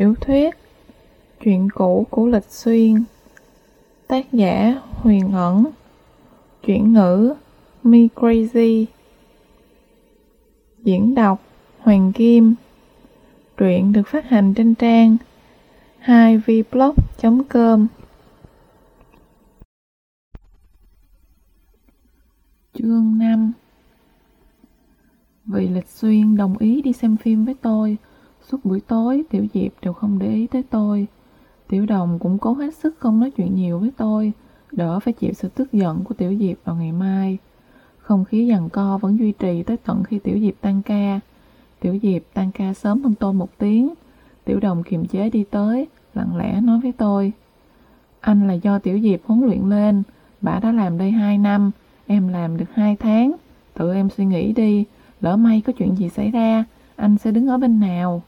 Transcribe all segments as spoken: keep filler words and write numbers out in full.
Tiểu thuyết Chuyện cũ của Lịch Xuyên. Tác giả Huyền Ẩn. Chuyển ngữ Me Crazy. Diễn đọc Hoàng Kim. Truyện được phát hành trên trang hai v blog chấm com. Chương năm. Vì Lịch Xuyên đồng ý đi xem phim với tôi, suốt buổi tối Tiểu Diệp đều không để ý tới tôi. Tiểu Đồng cũng cố hết sức không nói chuyện nhiều với tôi, đỡ phải chịu sự tức giận của Tiểu Diệp vào ngày mai. Không khí giằng co vẫn duy trì tới tận khi Tiểu Diệp tan ca. Tiểu Diệp tan ca sớm hơn tôi một tiếng. Tiểu Đồng kiềm chế đi tới, lặng lẽ nói với tôi: "Anh là do Tiểu Diệp huấn luyện lên, bả đã làm đây hai năm, em làm được hai tháng. Tự em suy nghĩ đi, lỡ may có chuyện gì xảy ra, anh sẽ đứng ở bên nào?"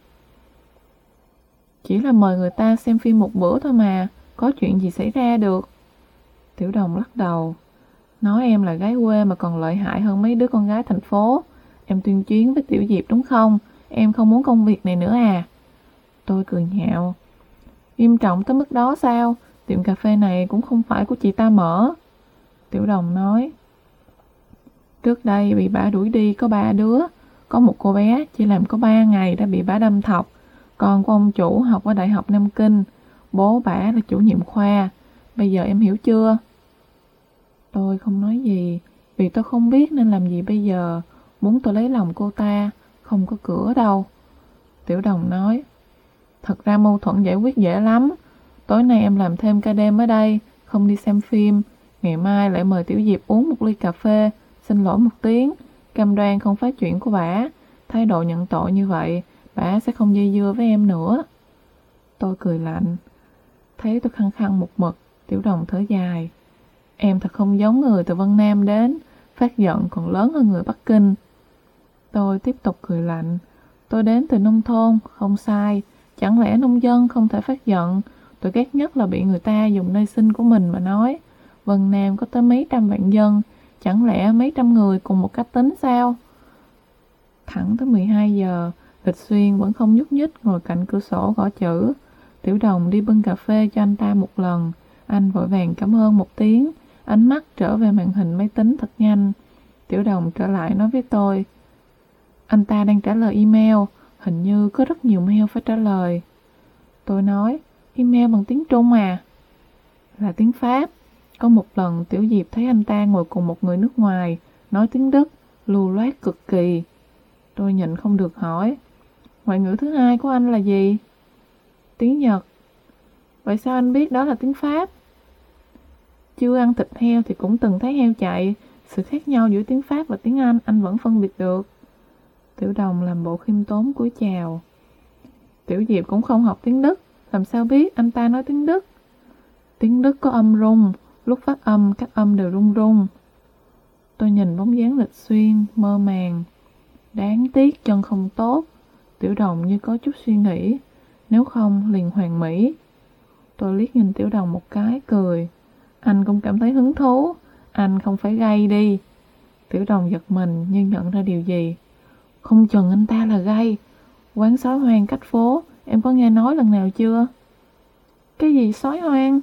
"Chỉ là mời người ta xem phim một bữa thôi mà, có chuyện gì xảy ra được." Tiểu Đồng lắc đầu: "Nói em là gái quê mà còn lợi hại hơn mấy đứa con gái thành phố. Em tuyên chiến với Tiểu Diệp đúng không? Em không muốn công việc này nữa à?" Tôi cười nhạo: "Nghiêm trọng tới mức đó sao? Tiệm cà phê này cũng không phải của chị ta mở." Tiểu Đồng nói: "Trước đây bị bả đuổi đi có ba đứa. Có một cô bé chỉ làm có ba ngày đã bị bả đâm thọc. Con của ông chủ học ở Đại học Nam Kinh. Bố bả là chủ nhiệm khoa. Bây giờ em hiểu chưa?" Tôi không nói gì, vì tôi không biết nên làm gì bây giờ. Muốn tôi lấy lòng cô ta, không có cửa đâu. Tiểu Đồng nói: "Thật ra mâu thuẫn giải quyết dễ lắm. Tối nay em làm thêm ca đêm ở đây, không đi xem phim. Ngày mai lại mời Tiểu Diệp uống một ly cà phê, xin lỗi một tiếng, cam đoan không phá chuyện của bả. Thái độ nhận tội như vậy, bả sẽ không dây dưa với em nữa." Tôi cười lạnh. Thấy tôi khăng khăng một mực, Tiểu Đồng thở dài: "Em thật không giống người từ Vân Nam đến, phát giận còn lớn hơn người Bắc Kinh." Tôi tiếp tục cười lạnh. "Tôi đến từ nông thôn, không sai. Chẳng lẽ nông dân không thể phát giận? Tôi ghét nhất là bị người ta dùng nơi sinh của mình mà nói. Vân Nam có tới mấy trăm vạn dân, chẳng lẽ mấy trăm người cùng một cách tính sao?" Thẳng tới mười hai giờ, Lịch Xuyên vẫn không nhúc nhích ngồi cạnh cửa sổ gõ chữ. Tiểu Đồng đi bưng cà phê cho anh ta một lần. Anh vội vàng cảm ơn một tiếng, ánh mắt trở về màn hình máy tính thật nhanh. Tiểu Đồng trở lại nói với tôi: "Anh ta đang trả lời email, hình như có rất nhiều mail phải trả lời." Tôi nói: "Email bằng tiếng Trung à?" "Là tiếng Pháp. Có một lần Tiểu Diệp thấy anh ta ngồi cùng một người nước ngoài, nói tiếng Đức, lưu loát cực kỳ." Tôi nhịn không được hỏi: "Ngoại ngữ thứ hai của anh là gì?" "Tiếng Nhật." "Vậy sao anh biết đó là tiếng Pháp?" "Chưa ăn thịt heo thì cũng từng thấy heo chạy. Sự khác nhau giữa tiếng Pháp và tiếng Anh, anh vẫn phân biệt được." Tiểu Đồng làm bộ khiêm tốn cúi chào. "Tiểu Diệp cũng không học tiếng Đức, làm sao biết anh ta nói tiếng Đức?" "Tiếng Đức có âm rung, lúc phát âm các âm đều rung rung." Tôi nhìn bóng dáng Lịch Xuyên, mơ màng. Đáng tiếc chân không tốt. Tiểu Đồng như có chút suy nghĩ. Nếu không liền hoàn mỹ. Tôi liếc nhìn Tiểu Đồng một cái, cười. "Anh cũng cảm thấy hứng thú. Anh không phải gay đi." Tiểu Đồng giật mình nhưng nhận ra điều gì. "Không chừng anh ta là gay. Quán sói hoang cách phố, em có nghe nói lần nào chưa?" "Cái gì sói hoang?"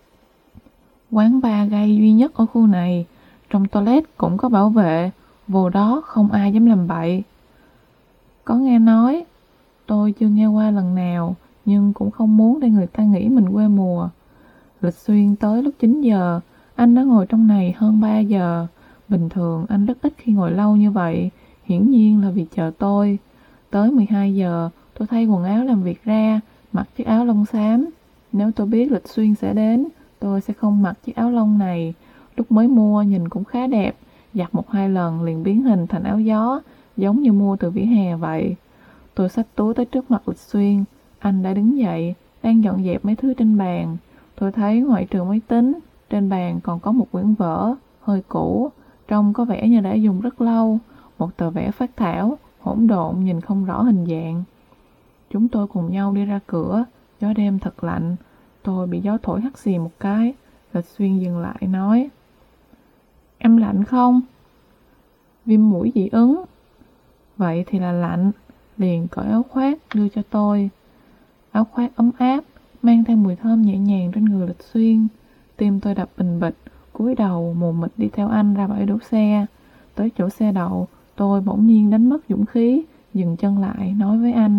"Quán bar gay duy nhất ở khu này. Trong toilet cũng có bảo vệ, vô đó không ai dám làm bậy." "Có nghe nói." Tôi chưa nghe qua lần nào, nhưng cũng không muốn để người ta nghĩ mình quê mùa. Lịch Xuyên tới lúc chín giờ, anh đã ngồi trong này hơn ba giờ. Bình thường anh rất ít khi ngồi lâu như vậy, hiển nhiên là vì chờ tôi. Tới mười hai giờ, tôi thay quần áo làm việc ra, mặc chiếc áo lông xám. Nếu tôi biết Lịch Xuyên sẽ đến, tôi sẽ không mặc chiếc áo lông này. Lúc mới mua nhìn cũng khá đẹp, giặt một hai lần liền biến hình thành áo gió, giống như mua từ vỉa hè vậy. Tôi xách túi tới trước mặt Lịch Xuyên. Anh đã đứng dậy, đang dọn dẹp mấy thứ trên bàn. Tôi thấy ngoại trừ máy tính, trên bàn còn có một quyển vở, hơi cũ, trông có vẻ như đã dùng rất lâu. Một tờ vẽ phác thảo, hỗn độn nhìn không rõ hình dạng. Chúng tôi cùng nhau đi ra cửa. Gió đêm thật lạnh. Tôi bị gió thổi hắt xì một cái. Lịch Xuyên dừng lại nói: "Em lạnh không?" "Viêm mũi dị ứng." "Vậy thì là lạnh." Liền cởi áo khoác đưa cho tôi. áo khoác ấm áp, mang theo mùi thơm nhẹ nhàng trên người Lịch Xuyên. Tim tôi đập bình bịch, cúi đầu mù mịt đi theo anh ra bãi đỗ xe. Tới chỗ xe đậu, tôi bỗng nhiên đánh mất dũng khí, dừng chân lại nói với anh: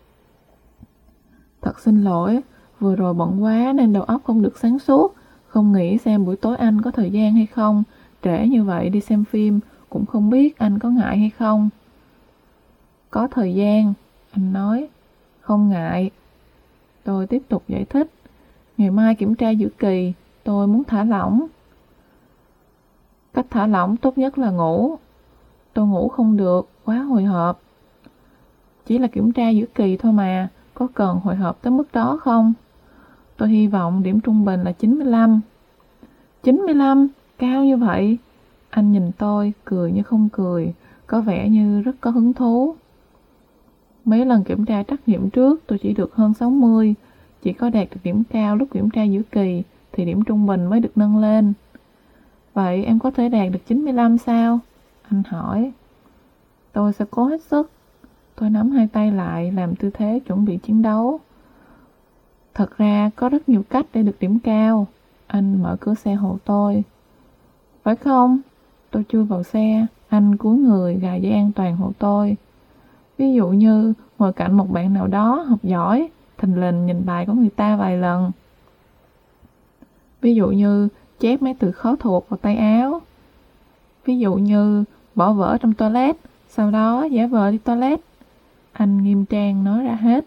Thật xin lỗi, vừa rồi bận quá nên đầu óc không được sáng suốt, không nghĩ xem buổi tối anh có thời gian hay không, trễ như vậy đi xem phim, cũng không biết anh có ngại hay không. Có thời gian, anh nói. Không ngại. Tôi tiếp tục giải thích. Ngày mai kiểm tra giữa kỳ, tôi muốn thả lỏng. Cách thả lỏng tốt nhất là ngủ. Tôi ngủ không được, quá hồi hộp. Chỉ là kiểm tra giữa kỳ thôi mà, có cần hồi hộp tới mức đó không? Tôi hy vọng điểm trung bình là chín mươi lăm. chín mươi lăm? Cao như vậy? Anh nhìn tôi, cười như không cười, có vẻ như rất có hứng thú. Mấy lần kiểm tra trắc nghiệm trước tôi chỉ được hơn sáu mươi, chỉ có đạt được điểm cao lúc kiểm tra giữa kỳ thì điểm trung bình mới được nâng lên. Vậy em có thể đạt được chín mươi lăm sao? Anh hỏi. Tôi sẽ cố hết sức. Tôi nắm hai tay lại làm tư thế chuẩn bị chiến đấu. Thật ra có rất nhiều cách để được điểm cao. Anh mở cửa xe hộ tôi. Phải không? Tôi chui vào xe, anh cúi người gài dây an toàn hộ tôi. Ví dụ như ngồi cạnh một bạn nào đó học giỏi, thình lình nhìn bài của người ta vài lần. Ví dụ như chép mấy từ khó thuộc vào tay áo. Ví dụ như bỏ vở trong toilet, sau đó giả vờ đi toilet. Anh nghiêm trang nói ra hết.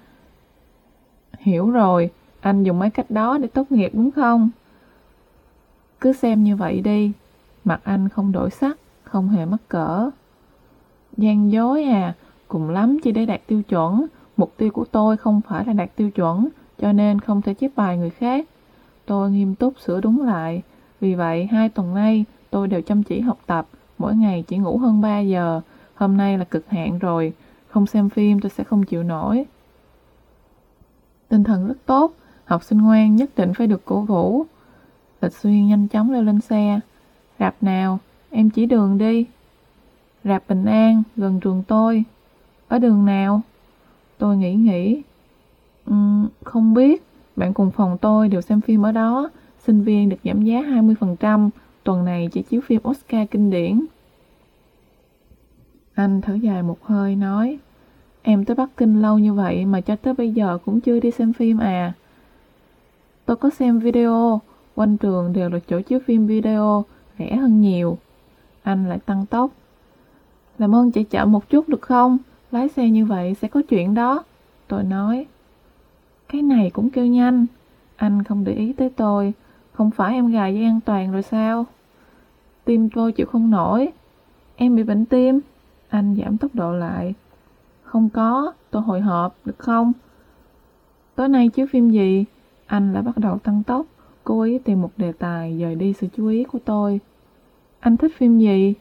Hiểu rồi, anh dùng mấy cách đó để tốt nghiệp đúng không? Cứ xem như vậy đi. Mặt anh không đổi sắc, không hề mắc cỡ. Gian dối à, cùng lắm chỉ để đạt tiêu chuẩn. Mục tiêu của tôi không phải là đạt tiêu chuẩn, cho nên không thể chép bài người khác. Tôi nghiêm túc sửa đúng lại. Vì vậy, hai tuần nay tôi đều chăm chỉ học tập, mỗi ngày chỉ ngủ hơn ba giờ. Hôm nay là cực hạn rồi, không xem phim tôi sẽ không chịu nổi. Tinh thần rất tốt, học sinh ngoan nhất định phải được cổ vũ. Lịch Xuyên nhanh chóng leo lên xe. Rạp nào, em chỉ đường đi. Rạp Bình An, gần trường tôi. Ở đường nào? Tôi nghĩ nghĩ. Uhm, không biết, bạn cùng phòng tôi đều xem phim ở đó. Sinh viên được giảm giá hai mươi phần trăm, tuần này chỉ chiếu phim Oscar kinh điển. Anh thở dài một hơi nói, em tới Bắc Kinh lâu như vậy mà cho tới bây giờ cũng chưa đi xem phim à? Tôi có xem video, quanh trường đều là chỗ chiếu phim video, rẻ hơn nhiều. Anh lại tăng tốc. Làm ơn chạy chậm một chút được không? Lái xe như vậy sẽ có chuyện đó. Tôi nói. Cái này cũng kêu nhanh. Anh không để ý tới tôi. Không phải em gài dây an toàn rồi sao? Tim tôi chịu không nổi. Em bị bệnh tim. Anh giảm tốc độ lại. Không có, tôi hồi hộp, được không? Tối nay chiếu phim gì? Anh lại bắt đầu tăng tốc, cố ý tìm một đề tài dời đi sự chú ý của tôi. Anh thích phim gì?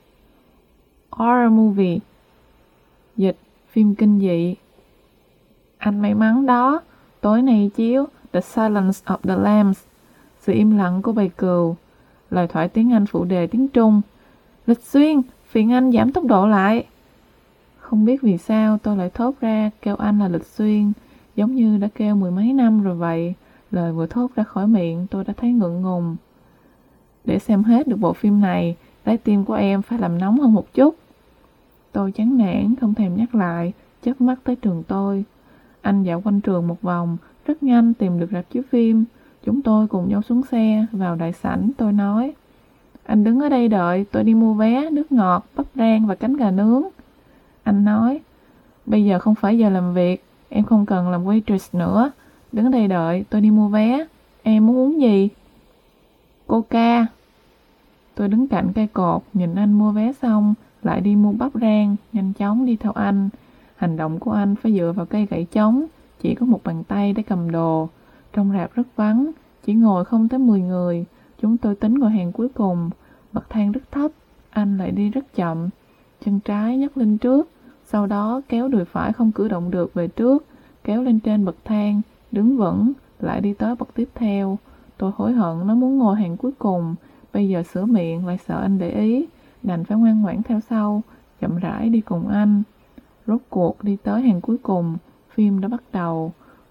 Horror movie. Dịch, phim kinh dị. Anh may mắn đó, tối nay chiếu The Silence of the Lambs, sự im lặng của bầy cừu. Lời thoại tiếng Anh phụ đề tiếng Trung. Lịch Xuyên, phiền anh giảm tốc độ lại. Không biết vì sao tôi lại thốt ra kêu anh là Lịch Xuyên, giống như đã kêu mười mấy năm rồi vậy. Lời vừa thốt ra khỏi miệng tôi đã thấy ngượng ngùng. Để xem hết được bộ phim này, trái tim của em phải làm nóng hơn một chút. Tôi chán nản, không thèm nhắc lại, chớp mắt tới trường tôi. Anh dạo quanh trường một vòng, rất nhanh tìm được rạp chiếu phim. Chúng tôi cùng nhau xuống xe, vào đại sảnh, tôi nói. Anh đứng ở đây đợi, tôi đi mua vé, nước ngọt, bắp rang và cánh gà nướng. Anh nói, bây giờ không phải giờ làm việc, em không cần làm waitress nữa. Đứng đây đợi, tôi đi mua vé. Em muốn uống gì? Coca. Tôi đứng cạnh cây cột, nhìn anh mua vé xong, lại đi mua bắp rang, nhanh chóng đi theo anh. Hành động của anh phải dựa vào cây gậy trống, chỉ có một bàn tay để cầm đồ. Trong rạp rất vắng, chỉ ngồi không tới mười người. Chúng tôi tính ngồi hàng cuối cùng, bậc thang rất thấp, anh lại đi rất chậm. Chân trái nhấc lên trước, sau đó kéo đùi phải không cử động được về trước, kéo lên trên bậc thang, đứng vững, lại đi tới bậc tiếp theo. Tôi hối hận nó muốn ngồi hàng cuối cùng, bây giờ sửa miệng lại sợ anh để ý, đành phải ngoan ngoãn theo sau, chậm rãi đi cùng anh. Rốt cuộc đi tới hàng cuối cùng, phim đã bắt đầu.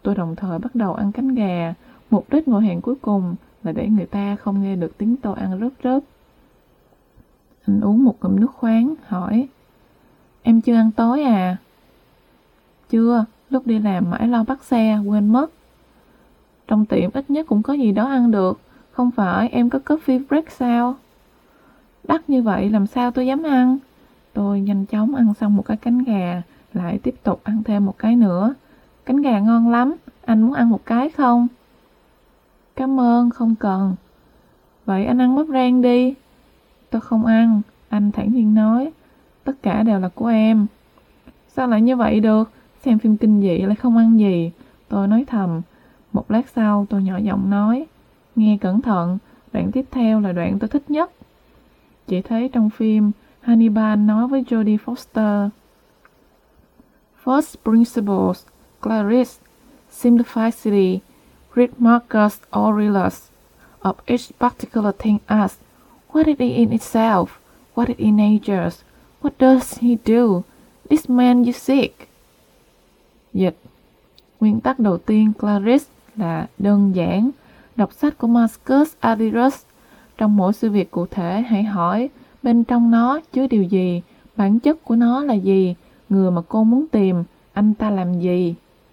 Tôi đồng thời bắt đầu ăn cánh gà, mục đích ngồi hàng cuối cùng là để người ta không nghe được tiếng tôi ăn rớp rớp. Anh uống một ngụm nước khoáng, hỏi: Em chưa ăn tối à? Chưa, lúc đi làm mãi lo bắt xe, quên mất. Trong tiệm ít nhất cũng có gì đó ăn được, không phải em có coffee break sao? Đắt như vậy làm sao tôi dám ăn? Tôi nhanh chóng ăn xong một cái cánh gà, lại tiếp tục ăn thêm một cái nữa. Cánh gà ngon lắm, anh muốn ăn một cái không? Cảm ơn, không cần. Vậy anh ăn bắp rang đi. Tôi không ăn, anh thản nhiên nói. Tất cả đều là của em. Sao lại như vậy được? Xem phim kinh dị lại không ăn gì. Tôi nói thầm. Một lát sau tôi nhỏ giọng nói: Nghe cẩn thận, đoạn tiếp theo là đoạn tôi thích nhất. Chị thấy trong phim Hannibal nói với Jodie Foster: First principles, Clarice, simplicity, read Marcus Aurelius, of each particular thing as what it is in itself, what it is in nature, what does he do, this man you seek. Dịch: Nguyên tắc đầu tiên Clarice là đơn giản. Đọc sách của Marcus Aurelius. Trong mỗi sự việc cụ thể hãy hỏi bên trong nó chứa điều gì, bản chất của nó là gì, người mà cô muốn tìm, anh ta làm gì.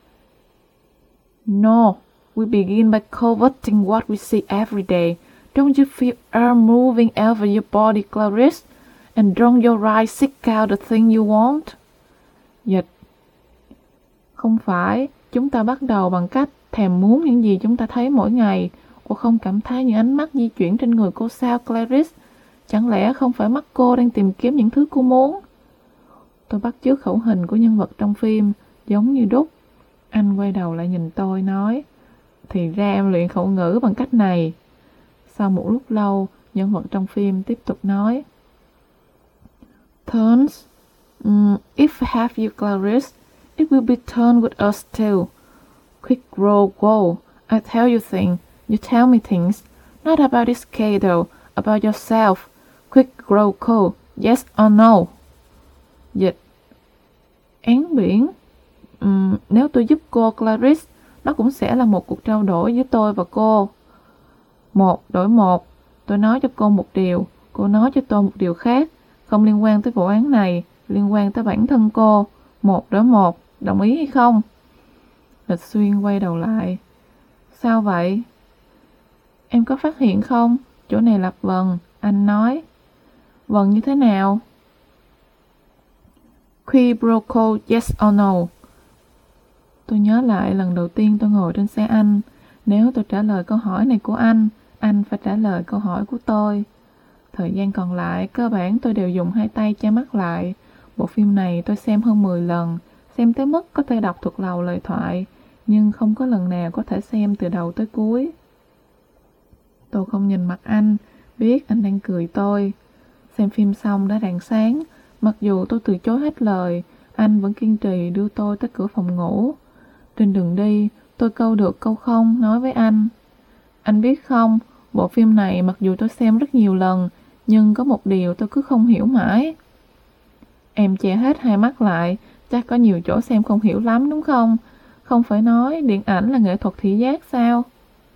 No, we begin by coveting what we see every day. Don't you feel air moving over your body, Clarice? And don't your eyes seek out the thing you want? Dịch: Không phải, chúng ta bắt đầu bằng cách thèm muốn những gì chúng ta thấy mỗi ngày. Cô không cảm thấy những ánh mắt di chuyển trên người cô sao, Clarice? Chẳng lẽ không phải mắt cô đang tìm kiếm những thứ cô muốn? Tôi bắt chước khẩu hình của nhân vật trong phim, giống như đúc. Anh quay đầu lại nhìn tôi, nói: Thì ra em luyện khẩu ngữ bằng cách này. Sau một lúc lâu, nhân vật trong phim tiếp tục nói: Turns. Mm, if I have you, Clarice, it will be turn with us too. Quick grow go. I tell you things. You tell me things. Not about this case though. About yourself. Quick grow cold. Yes or no? Dịch: Án biển. Uhm, nếu tôi giúp cô, Clarice, nó cũng sẽ là một cuộc trao đổi giữa tôi và cô. Một đổi một. Tôi nói cho cô một điều, cô nói cho tôi một điều khác. Không liên quan tới vụ án này, liên quan tới bản thân cô. Một đổi một. Đồng ý hay không? Lịch Xuyên quay đầu lại. Sao vậy? Em có phát hiện không? Chỗ này lặp vần. Anh nói. Vần như thế nào? Qui pro yes or no? Tôi nhớ lại lần đầu tiên tôi ngồi trên xe anh. Nếu tôi trả lời câu hỏi này của anh, anh phải trả lời câu hỏi của tôi. Thời gian còn lại, cơ bản tôi đều dùng hai tay che mắt lại. Bộ phim này tôi xem hơn mười lần, xem tới mức có thể đọc thuộc lòng lời thoại, nhưng không có lần nào có thể xem từ đầu tới cuối. Tôi không nhìn mặt anh, biết anh đang cười tôi. Xem phim xong đã rạng sáng, mặc dù tôi từ chối hết lời, anh vẫn kiên trì đưa tôi tới cửa phòng ngủ. Trên đường đi, tôi câu được câu không nói với anh. Anh biết không, bộ phim này mặc dù tôi xem rất nhiều lần, nhưng có một điều tôi cứ không hiểu mãi. Em che hết hai mắt lại, chắc có nhiều chỗ xem không hiểu lắm đúng không? Không phải nói điện ảnh là nghệ thuật thị giác sao?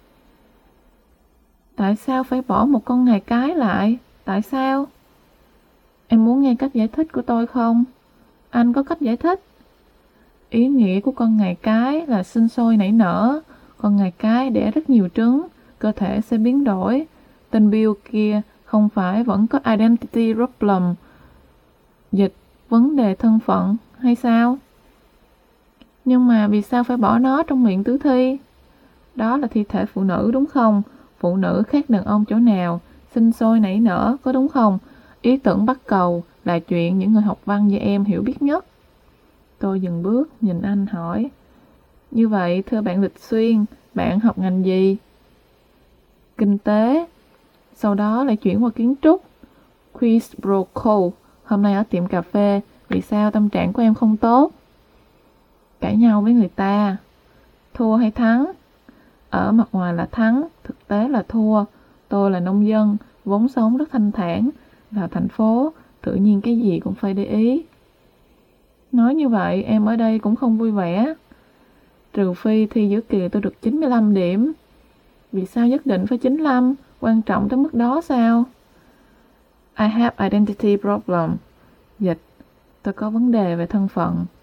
Tại sao phải bỏ một con ngài cái lại? Tại sao? Em muốn nghe cách giải thích của tôi không? Anh có cách giải thích. Ý nghĩa của con ngài cái là sinh sôi nảy nở. Con ngài cái đẻ rất nhiều trứng, cơ thể sẽ biến đổi. Tên Bill kia không phải vẫn có identity problem, dịch vấn đề thân phận hay sao? Nhưng mà vì sao phải bỏ nó trong miệng tử thi? Đó là thi thể phụ nữ đúng không? Phụ nữ khác đàn ông chỗ nào? Sinh sôi nảy nở có đúng không? Ý tưởng bắt cầu là chuyện những người học văn như em hiểu biết nhất. Tôi dừng bước nhìn anh hỏi: Như vậy thưa bạn Lịch Xuyên, bạn học ngành gì? Kinh tế. Sau đó lại chuyển qua kiến trúc. Quiz pro quo. Hôm nay ở tiệm cà phê, vì sao tâm trạng của em không tốt? Cãi nhau với người ta. Thua hay thắng? Ở mặt ngoài là thắng, thực tế là thua. Tôi là nông dân, vốn sống rất thanh thản. Vào thành phố, tự nhiên cái gì cũng phải để ý. Nói như vậy, em ở đây cũng không vui vẻ. trừ phi thi giữa kỳ tôi được chín mươi lăm điểm. Vì sao nhất định phải chín mươi lăm? Quan trọng tới mức đó sao? I have identity problem. Dịch: tôi có vấn đề về thân phận.